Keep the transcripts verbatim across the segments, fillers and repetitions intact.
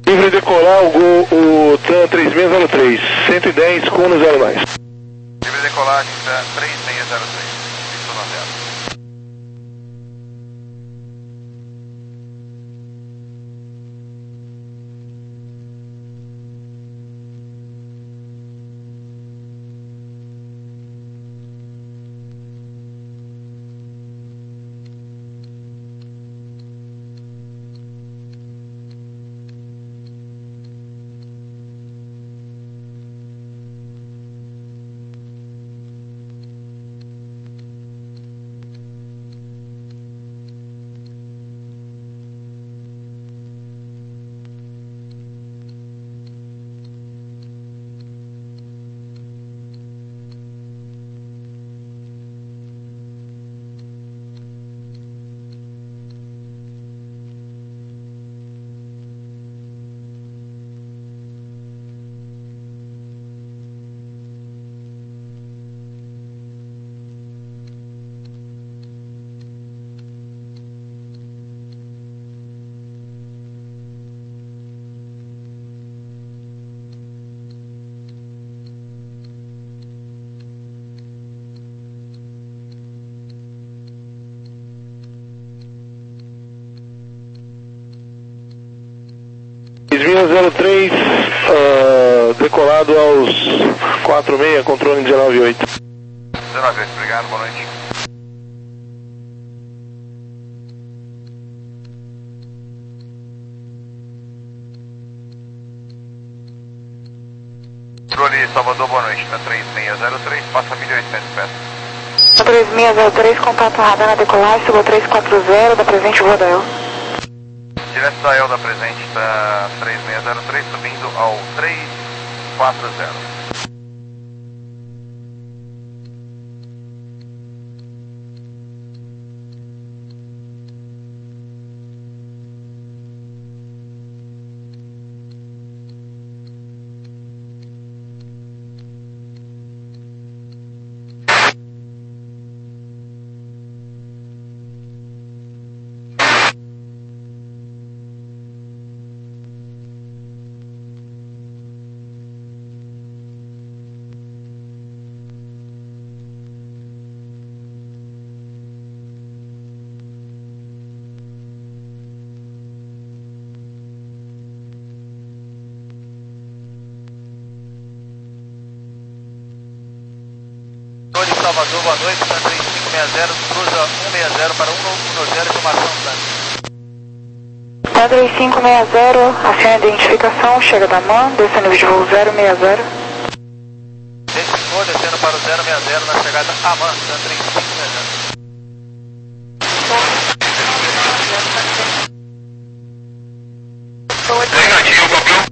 Livre decolar o, Gol, o TAM três seis zero três, cento e dez com um zero mais. Livre decolagem TAM três seis zero três, isso não zero. zero três, uh, decolado aos quatro seis, controle dezenove oito. dezenove oito, obrigado, boa noite. Controle Salvador, boa noite, na três seis zero três, passa mil e oitocentos pés. três seis zero três, contato radar na decolagem, chegou três quatro zero, da presente voa da El. Direto da El da presente, está três seis zero três, subindo ao três quatro zero. Salvador, boa noite, TAM três cinco seis zero, cruza um seis zero para um um zero, informação TAM. TAM três cinco seis zero, aciona a identificação, chega da M A N, desce nível de voo zero seis zero. Desceu, descendo para o zero seis zero na chegada a M A N, TAM três cinco seis zero. Negativo, campeão.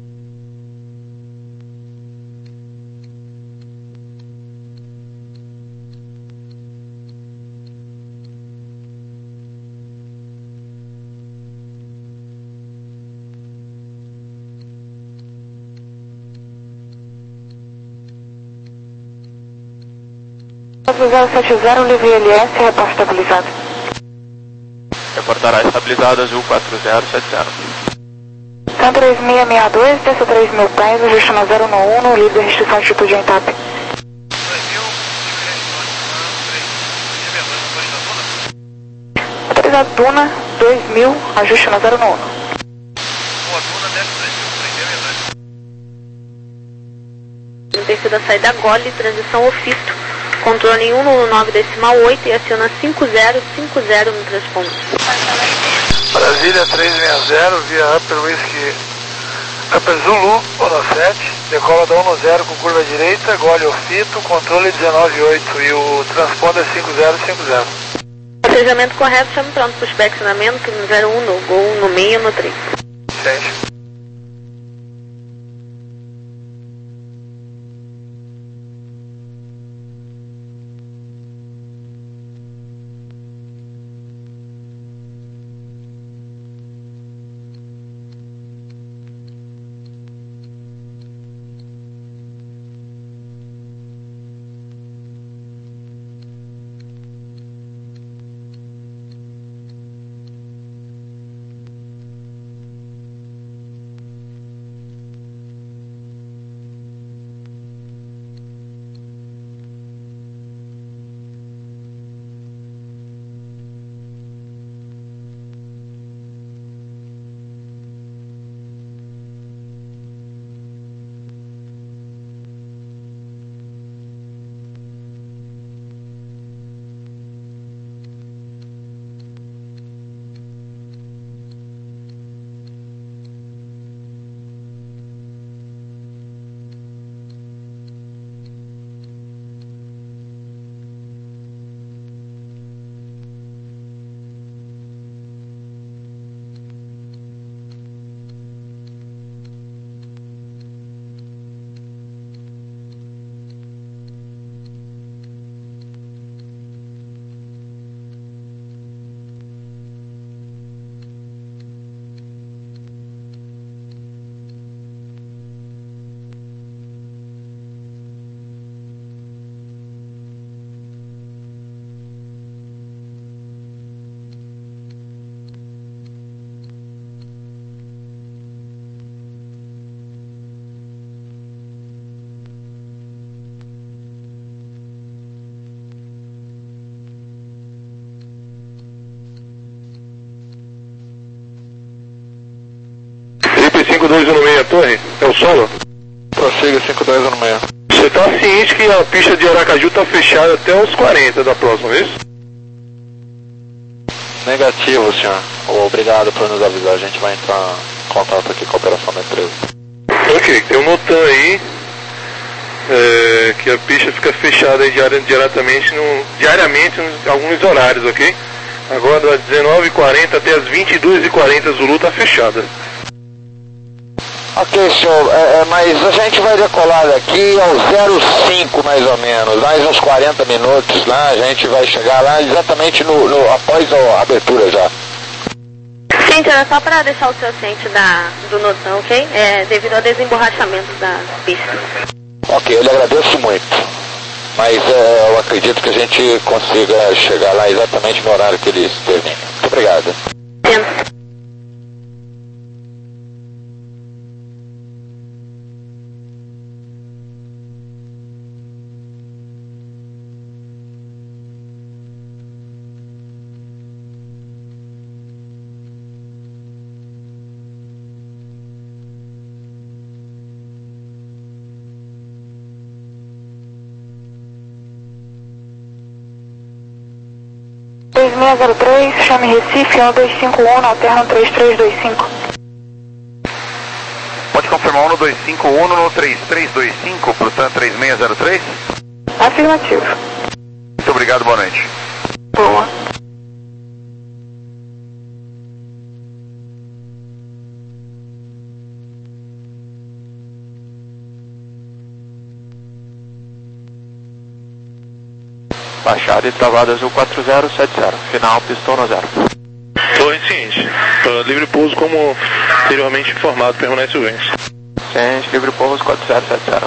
zero sete zero, livre L S, reporte estabilizado. Reportará estabilizado Azul quatro zero sete zero. TAM três seis seis dois, desça três mil pés, ajuste na zero um um, livre restrição de altitude em TAP. Autorizado Duna, dois mil, ajuste na zero um um. Boa, Duna, desce dois mil, prendeu dois. Descida saída Gole, transição Ofisto. Controle em cento e nove decimal oito e aciona cinco zero cinco zero no transponder. Brasília três seis zero, via Upper Whiskey, Upper Zulu, Ono sete, decola da Ono zero com curva direita, Gole Ofito, controle dezenove oito e o transponder cinco zero cinco zero. Assejamento correto, chame pronto para o inspecionamento no zero um, no Gol, no meio, no três. Sente. solo? Prossiga cinco dois um seis. Você está ciente que a pista de Aracaju está fechada até os quarenta da próxima vez? Negativo, senhor. Obrigado por nos avisar. A gente vai entrar em contato aqui com a operação da empresa. Ok, tem um Notan aí, é, que a pista fica fechada aí diari diariamente, no, diariamente em alguns horários, ok? Agora das dezenove e quarenta até as vinte e duas e quarenta Zulu está fechada. Ok, senhor, é, é, mas a gente vai decolar daqui ao zero cinco mais ou menos, mais uns quarenta minutos lá, a gente vai chegar lá exatamente no, no, após a abertura já. Gente, era só para deixar o senhor ciente da, do Notan, ok? É, devido ao desemborrachamento da pista. Ok, eu lhe agradeço muito, mas é, eu acredito que a gente consiga chegar lá exatamente no horário que eles terminam. Muito obrigado. Entendo. dois seis zero três, chame Recife, um dois cinco um, alterno três três dois cinco. Pode confirmar um dois cinco um no três três dois cinco, portanto três seis zero três? Afirmativo. Muito obrigado, boa noite. Boa. Baixada e travada azul quatro zero sete zero. Final pistona zero. Torre ciente. Livre pouso como anteriormente informado, permanece o vence. Ciente, livre pouso quatro zero sete zero.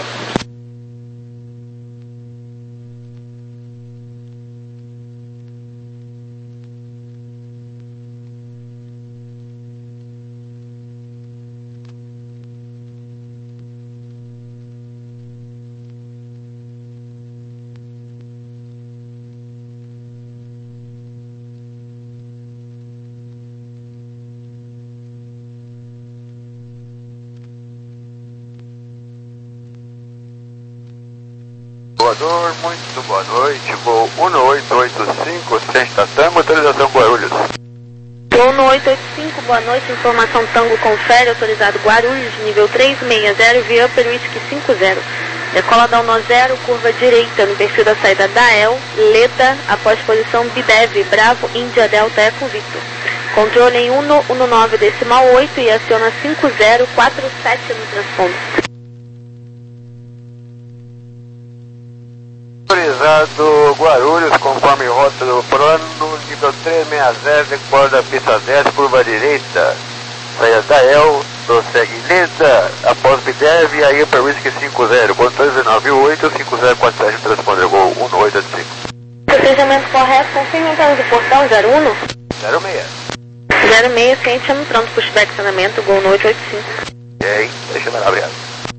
Voador, muito boa noite, voo um oito oito cinco, sexta-feira, motorização Guarulhos. um oito oito cinco, boa noite, informação Tango confere, autorizado Guarulhos, nível três seis zero, via Upper Whisky cinco zero. Decola da um zero, curva direita, no perfil da saída da El, Leda, após posição Bidev, Bravo, Índia, Delta, Eco, Victor. Controle em um nove decimal oito e aciona cinco zero quatro sete no transponder. Autorizado Guarulhos, conforme rota do plano, nível três seis zero, decola da pista dez, curva direita, saída da El, prossegue Leda, após Bidev e aí para Whisky cinco zero, controle dezenove oito, cinco zero quatro sete, transponder voo um oito oito cinco. Procedimento correto, confirme então do portão zero um? zero seis. zero seis, ciente, chame pronto, pushback, saneamento, gol no oito oito cinco. E aí, deixa eu ver lá, obrigado.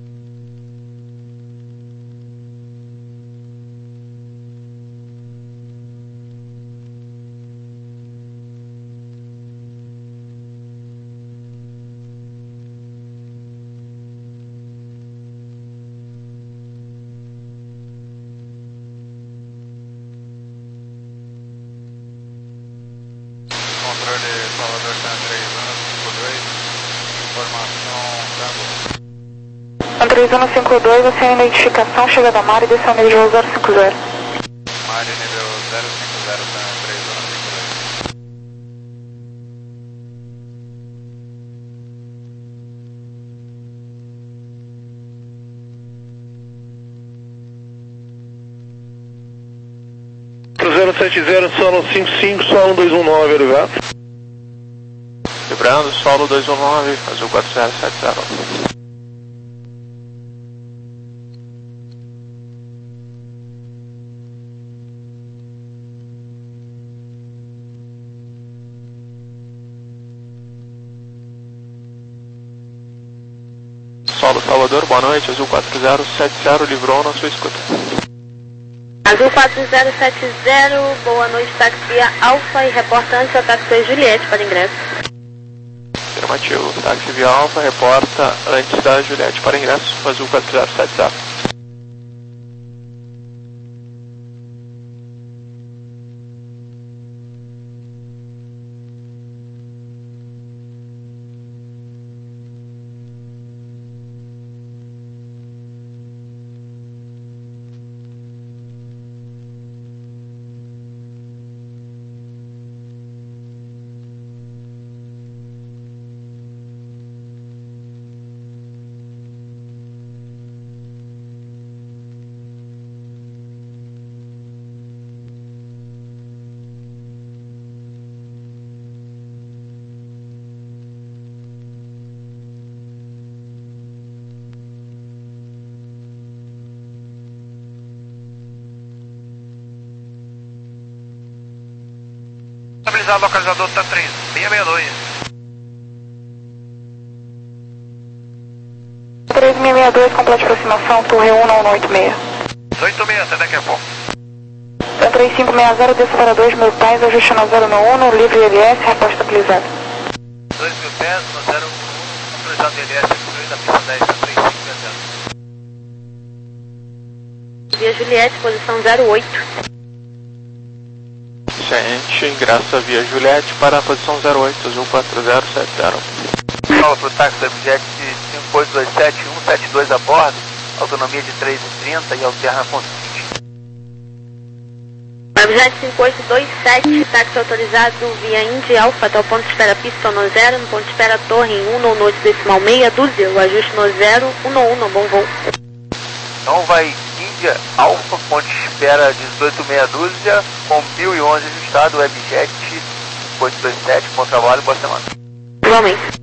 Controle Salvador San três um cinco dois, informação Tango. três um cinco dois, você a identificação, chega da Mari, desceu no nível zero cinco zero. Mari nível zero cinco zero, San três um cinco dois. zero sete zero, solo cinco cinco, solo um dois um nove, obrigado. Vibrando, solo dois um nove, azul quatro zero sete zero. Solo Salvador, boa noite, azul quatro zero sete zero, livrou na sua escuta. Azul quatro zero sete zero, boa noite, táxi Alfa e reporta antes a táxi Juliette para ingresso. Afirmativo. Táxi Via Alfa reporta antes da Juliette para ingresso, Azul quatro zero sete zero. Estabilizado, localizador tá três seis seis dois. três seis seis dois, complete aproximação, Torre um nove oito seis. oito seis, até daqui a pouco. três cinco seis zero, desça para dois mil pés, ajuste no zero um, livre L S, reposta estabilizado. dois mil pés, no zero um, autorizado L S, construído da pista dez, três cinco seis zero. Via Juliette, posição zero oito. Gente, ingressa via Juliette para a posição zero oito, Azul quatro zero sete zero. Fala pro táxi da Juliette cinco oito dois sete um sete dois a bordo, autonomia de três e trinta e alterna com Webjet cinco oito dois sete, táxi autorizado via Indy Alfa, até o ponto de espera pista no zero, no ponto de espera torre em um no noite decimal meia dúzia, o ajuste no zero, um no um, no bom voo. Então vai Índia Alfa, ponte de espera dezoito meia dúzia, com mil e onze ajustado, Webjet cinco oito dois sete, bom trabalho, boa semana. Igualmente.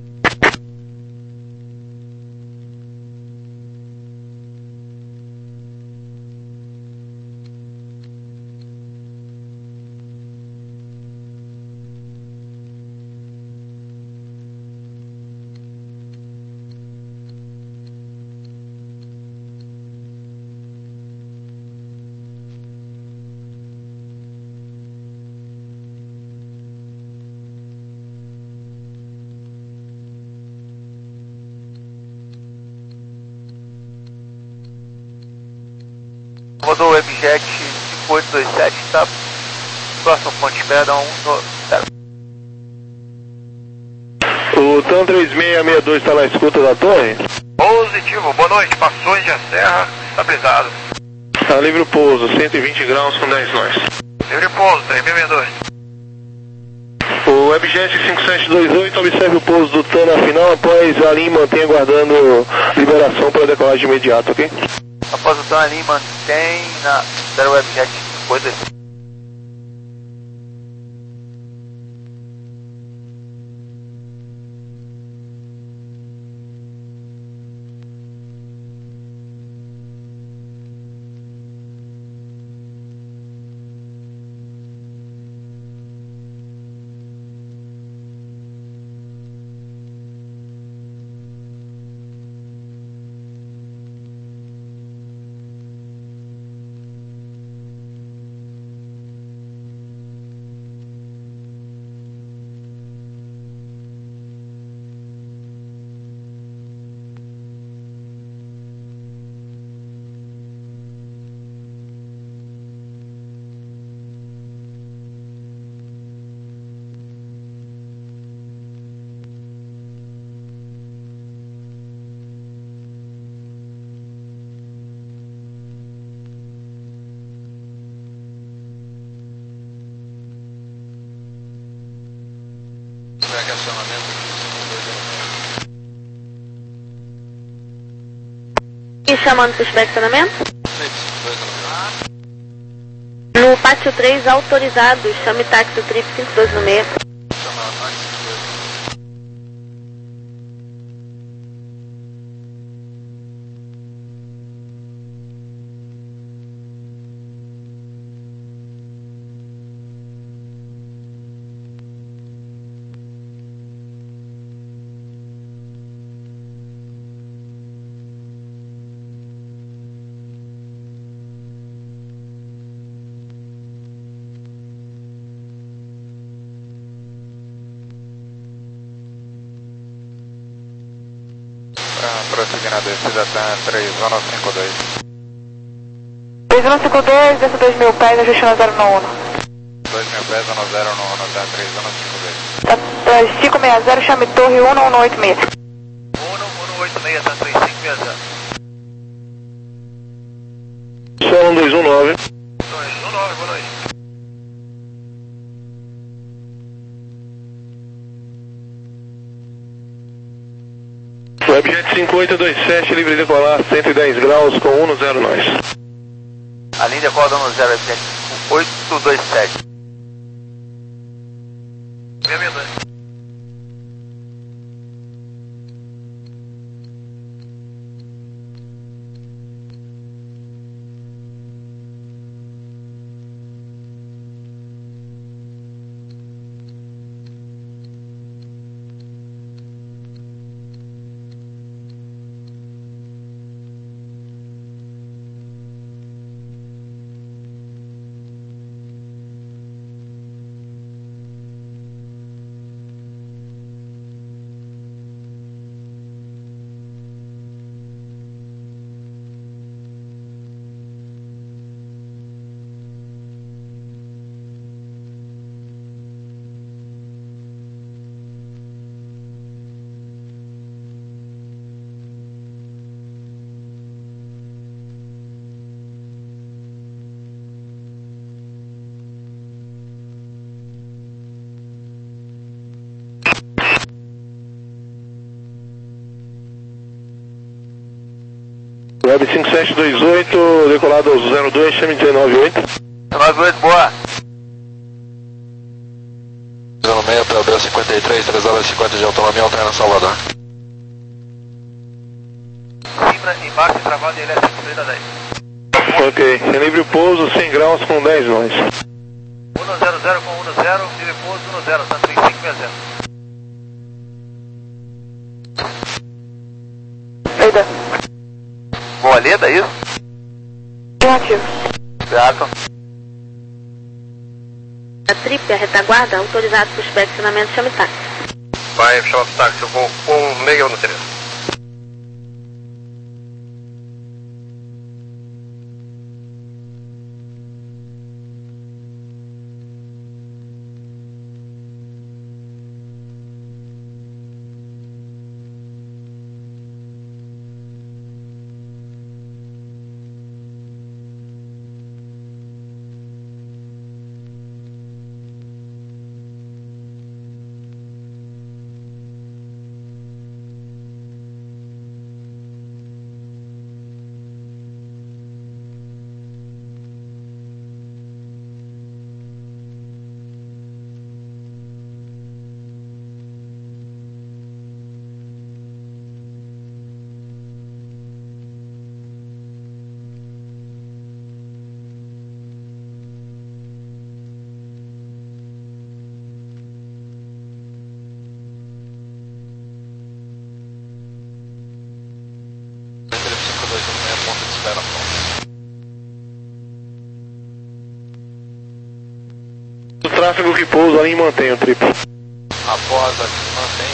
Rodou o Webjet cinco oito dois sete, tá? Próximo ponto de espera, dá um no zero. O TAM três seis seis dois está na escuta da torre? Positivo, boa noite, passões de Serra, estabilizado. Está livre o pouso, cento e vinte graus com dez nós. Livre pouso, três seis seis dois. O Webjet cinco sete dois oito observe o pouso do TAM na final, após a linha mantenha aguardando liberação para decolagem imediata, ok? Após o TAM ali, mantém na zero Webjet cinco oito dois sete. E chamando para o inspecionamento? No pátio três, autorizado, chame táxi trip cinco dois no meio. prosseguindo a descida até três zero cinco dois. três zero cinco dois, desça dois mil pés, ajuste na zero nove um. dois mil pés, zero zero um um até três zero cinco dois. Tá, tá, cinco seis zero, chame torre um um oito seis. um um oito seis, tá três cinco seis zero. Só um dois um nove. dois um nove, boa noite. Webjet cinco oito dois sete, livre de decolar, cento e dez graus com um no zero nós. A linha decola da um no zero, Webjet cinco oito dois sete. seis seis dois. Web cinco sete dois oito, decolado zero dois, chame dezenove oito. dezenove oito, boa. zero seis, P B cinquenta e três, três horas e cinquenta de autonomia, alterna Salvador. Simbra, embarque travado e L S cinco da dez. Ok, livre o pouso, cem graus com dez nós. um zero zero com um zero, livre pouso um zero, tá três cinco seis zero. Eita. Boa Leda, isso? Negativo. Certo. A trip, a retaguarda, autorizado para o inspecionamento, chame táxi. Vai chamar pro táxi, eu vou com meio no três. O tráfego que pousa ali mantém o trip. Após a mantém.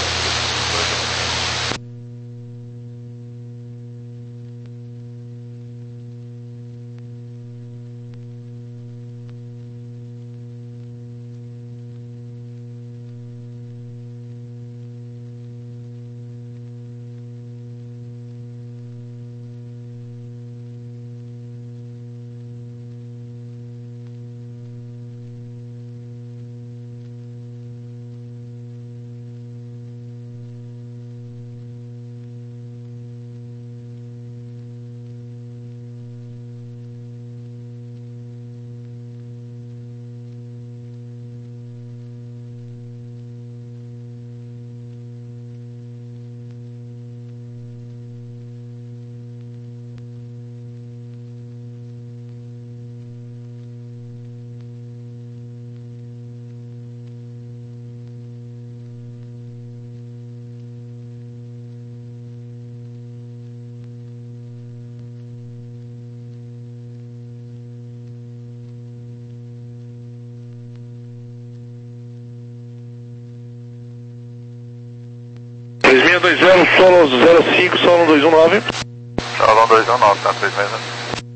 dois zero, solo zero cinco, solo dois um nove. Solo dois um nove, tá três seis zero.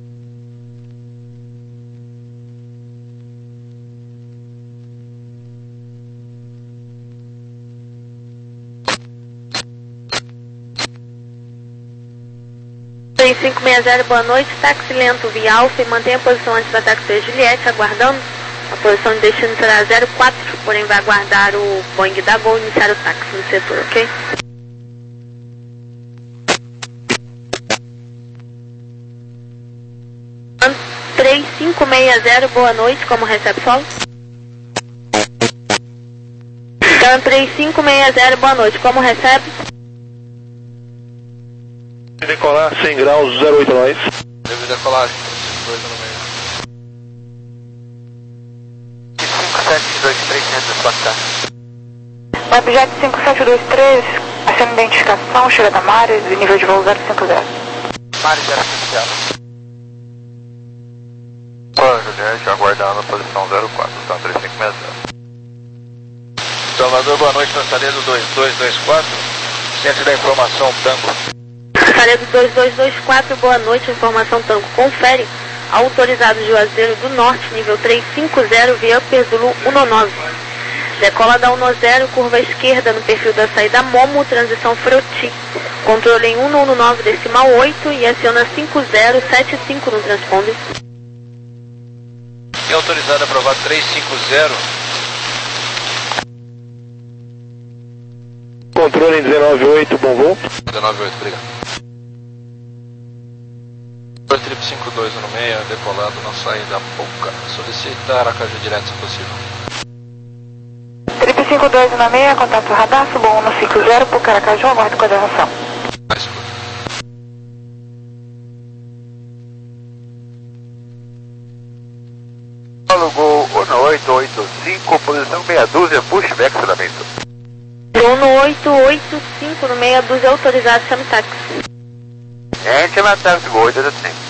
três cinco seis zero, boa noite, táxi lento via Alfa e mantenha a posição antes da táxi Juliette, aguardando. A posição de destino será zero quatro, porém vai aguardar o Boeing da Gol iniciar o táxi no setor, ok? três cinco seis zero, boa noite, como recebe solo? Então, três cinco seis zero, boa noite, como recebe? Decolar cem graus, zero oito nós. Deve decolar cinco dois no meio. cinco sete dois três, quatro. O objeto cinco sete dois três, acendo identificação, chega da Mares e nível de voo zero cinco zero. Mares zero cinco zero. Boa, Juliette, aguardando a posição zero quatro, tá três cinco seis zero. Salvador, boa noite, passageiro dois dois dois quatro, centro da informação Tango. Passageiro dois dois dois quatro, boa noite, informação Tango, confere. Autorizado Juazeiro do Norte, nível três cinco zero, via Upper Zulu um nove. Decola da um zero, curva esquerda no perfil da saída Momo, transição Froti. Controle em um nove decimal oito e aciona cinco zero sete cinco no transponder. É autorizado aprovado três cinco zero. Controle em dezenove oito, bom voo. dezenove oito, obrigado. Trip cinco dois no meio, decolado na saída Pouca. Solicita Aracaju direto se possível. Trip cinco dois na meia, contato radar, subo um cinco zero, por Aracaju, aguardo coordenação. Na escuta. Solo Gol um oito oito cinco, posição meia dúzia, pushback fundamento. um oito oito cinco no meia dúzia, autorizado, chame táxi. É, chama táxi, Gol oito oito cinco.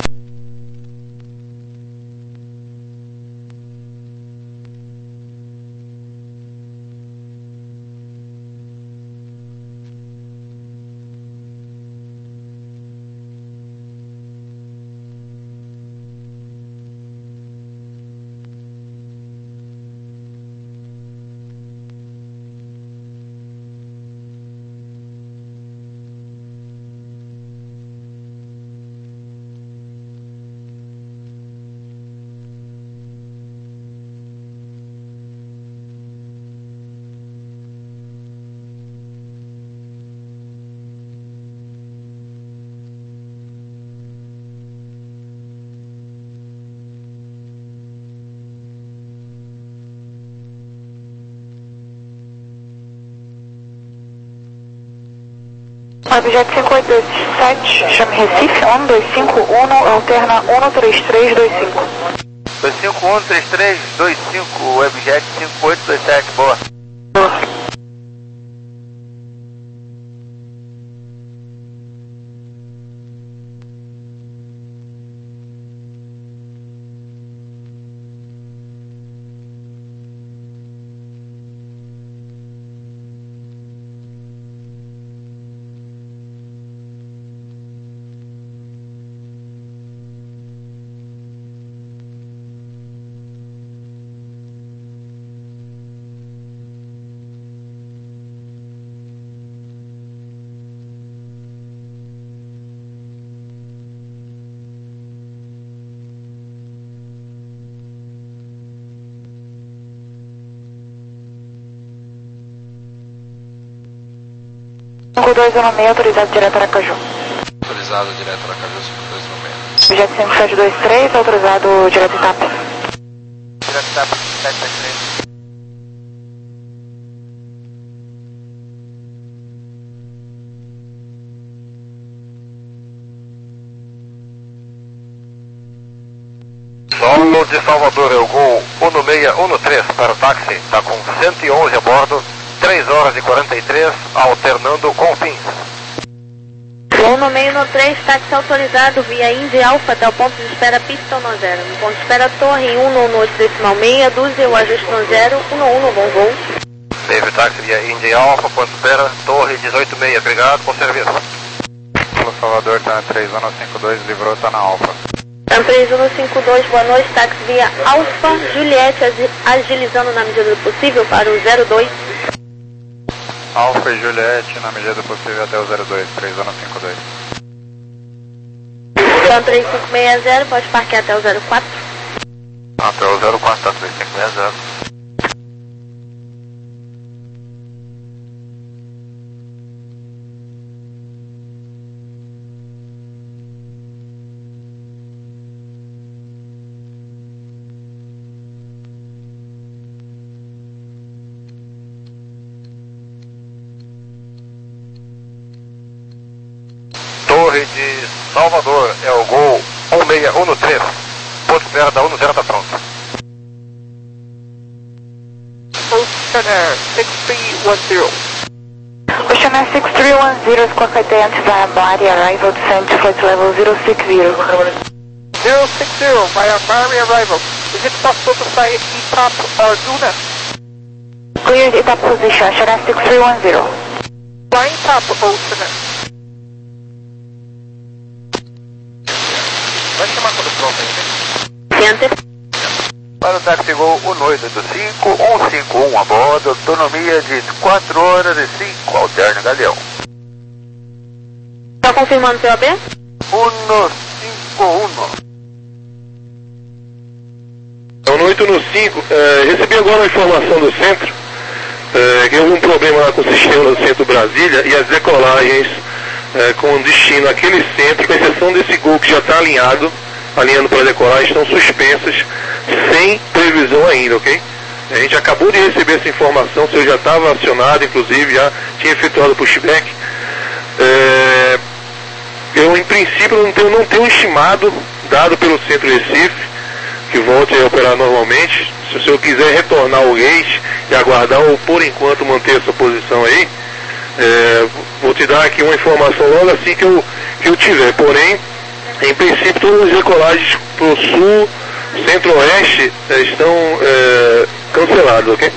Objeto cinco oito dois sete, chame Recife, um dois cinco um, alterna um três três dois cinco. dois cinco um três três dois cinco, Webjet cinco oito dois sete, boa. cinco dois no meio, autorizado direto Aracaju. Autorizado direto Aracaju cinco dois no meio. Objeto cinco sete dois três, autorizado direto Itapa. Direto Itapa, sete sete três. Solo de Salvador, eu Gol um seis um três para o táxi, está com cento e onze a bordo, três horas e quarenta e três, alternando com fins. um seis um três, táxi autorizado via Indy Alpha até o ponto de espera pista um zero. No ponto de espera torre em um oito decimal meia dúzia, o ajuste no zero, um um, bom voo. Dave Táxi via India Alpha, Porto Espera, Torre dezoito seis, obrigado, bom serviço. Pelo Salvador, tá três um cinco dois, livrou, tá na Alfa. Tá três um cinco dois, boa noite, táxi via Alfa, Juliette, agilizando na medida do possível para o zero dois. Alfa e Juliette, na medida do possível até o zero dois, três um cinco dois. Tá três cinco seis zero, pode parquear até o zero quatro. Até o zero quatro, tá três cinco seis zero. Torre de Salvador, é o gol um seis um três. Porto Espera da um zero tá pronto. Oceanair six three one zero. Oceanair six three one zero, Squawka Dance via Bari, arrival descent to flight level zero six zero. zero six zero, via Bari arrival. Is it possible to fly at E T O P or Duna? Cleared E T O P position, Oceanair six three one zero. Flying top Oceanair. Vai chamar quando pronto aí, né? Center. Para o táxi gol um oito oito cinco um cinco um a bordo, autonomia de quatro horas e cinco, alterna Galeão. Tá confirmando o P O B? um cinco um. É um oito um cinco, é, recebi agora a informação do centro, é, que houve um problema lá com o sistema do centro Brasília e as decolagens é, com destino àquele centro, com exceção desse gol que já está alinhado, alinhando para decolagem, estão suspensas, sem previsão ainda, ok? A gente acabou de receber essa informação, o senhor já estava acionado, inclusive, já tinha efetuado o pushback. É, eu, em princípio, não tenho, não tenho estimado, dado pelo Centro Recife, que volte a operar normalmente. Se o senhor quiser retornar o gate e aguardar, ou por enquanto manter essa posição aí, é, vou te dar aqui uma informação logo assim que eu, que eu tiver. Porém, em princípio, todas as decolagens para o sul, centro-oeste é, estão é, canceladas, ok?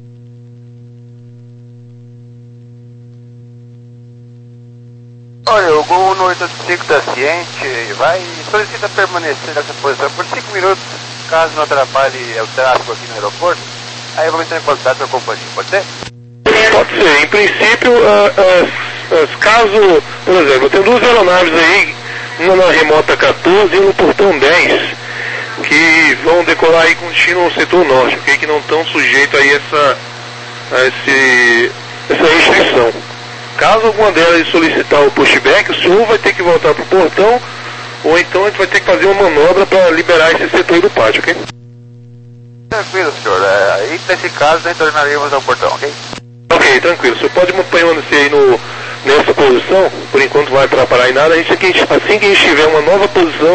Olha, o gol um oito oito cinco está ciente, vai solicita permanecer nessa posição por cinco minutos, caso não atrapalhe o tráfego aqui no aeroporto, aí vamos entrar em contato com a companhia, pode ser? Pode ser. Em princípio, uh, uh, caso, por exemplo, eu tenho duas aeronaves aí, uma na remota quatorze e uma no portão dez, que vão decolar aí com destino no setor norte, okay? Que não estão sujeitos aí essa, a esse, essa restrição. Caso alguma delas solicitar o pushback, o senhor vai ter que voltar para o portão, ou então a gente vai ter que fazer uma manobra para liberar esse setor aí do pátio, ok? Tranquilo, senhor. É, aí, nesse caso, retornaremos ao portão, ok? Ok, tranquilo. O senhor pode permanecer aí no, nessa posição, por enquanto não vai atrapalhar em nada. A gente, assim que a gente tiver uma nova posição,